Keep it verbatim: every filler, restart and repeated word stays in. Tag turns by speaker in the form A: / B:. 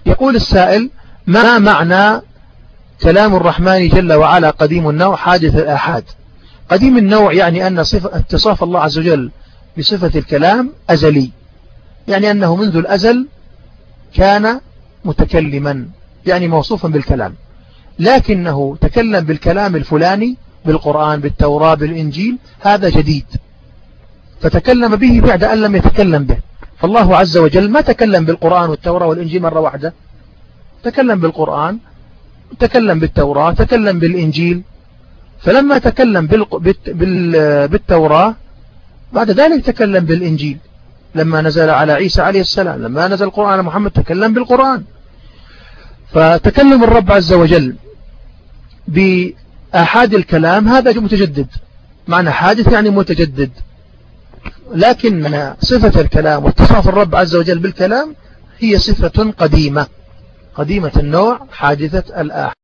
A: يقول السائل: ما معنى كلام الرحمن جل وعلا قديم النوع حادث الآحاد؟ قديم النوع يعني أن صفة اتصاف الله عز وجل بصفة الكلام أزلي، يعني أنه منذ الأزل كان متكلما، يعني موصوفا بالكلام، لكنه تكلم بالكلام الفلاني بالقرآن بالتوراة بالإنجيل، هذا جديد، فتكلم به بعد أن لم يتكلم به. فالله عز وجل ما تكلم بالقرآن والتوراة والإنجيل مرة واحدة، تكلم بالقرآن، تكلم بالتوراة، تكلم بالإنجيل. فلما تكلم بالتوراة بعد ذلك تكلم بالإنجيل، لما نزل على عيسى عليه السلام، لما نزل القرآن على محمد تكلم بالقرآن. فتكلم الرب عز وجل بآحاد الكلام هذا متجدد، معنى حادث يعني متجدد، لكن صفة الكلام واتصاف الرب عز وجل بالكلام هي صفة قديمة، قديمة النوع حادثة الآحاد.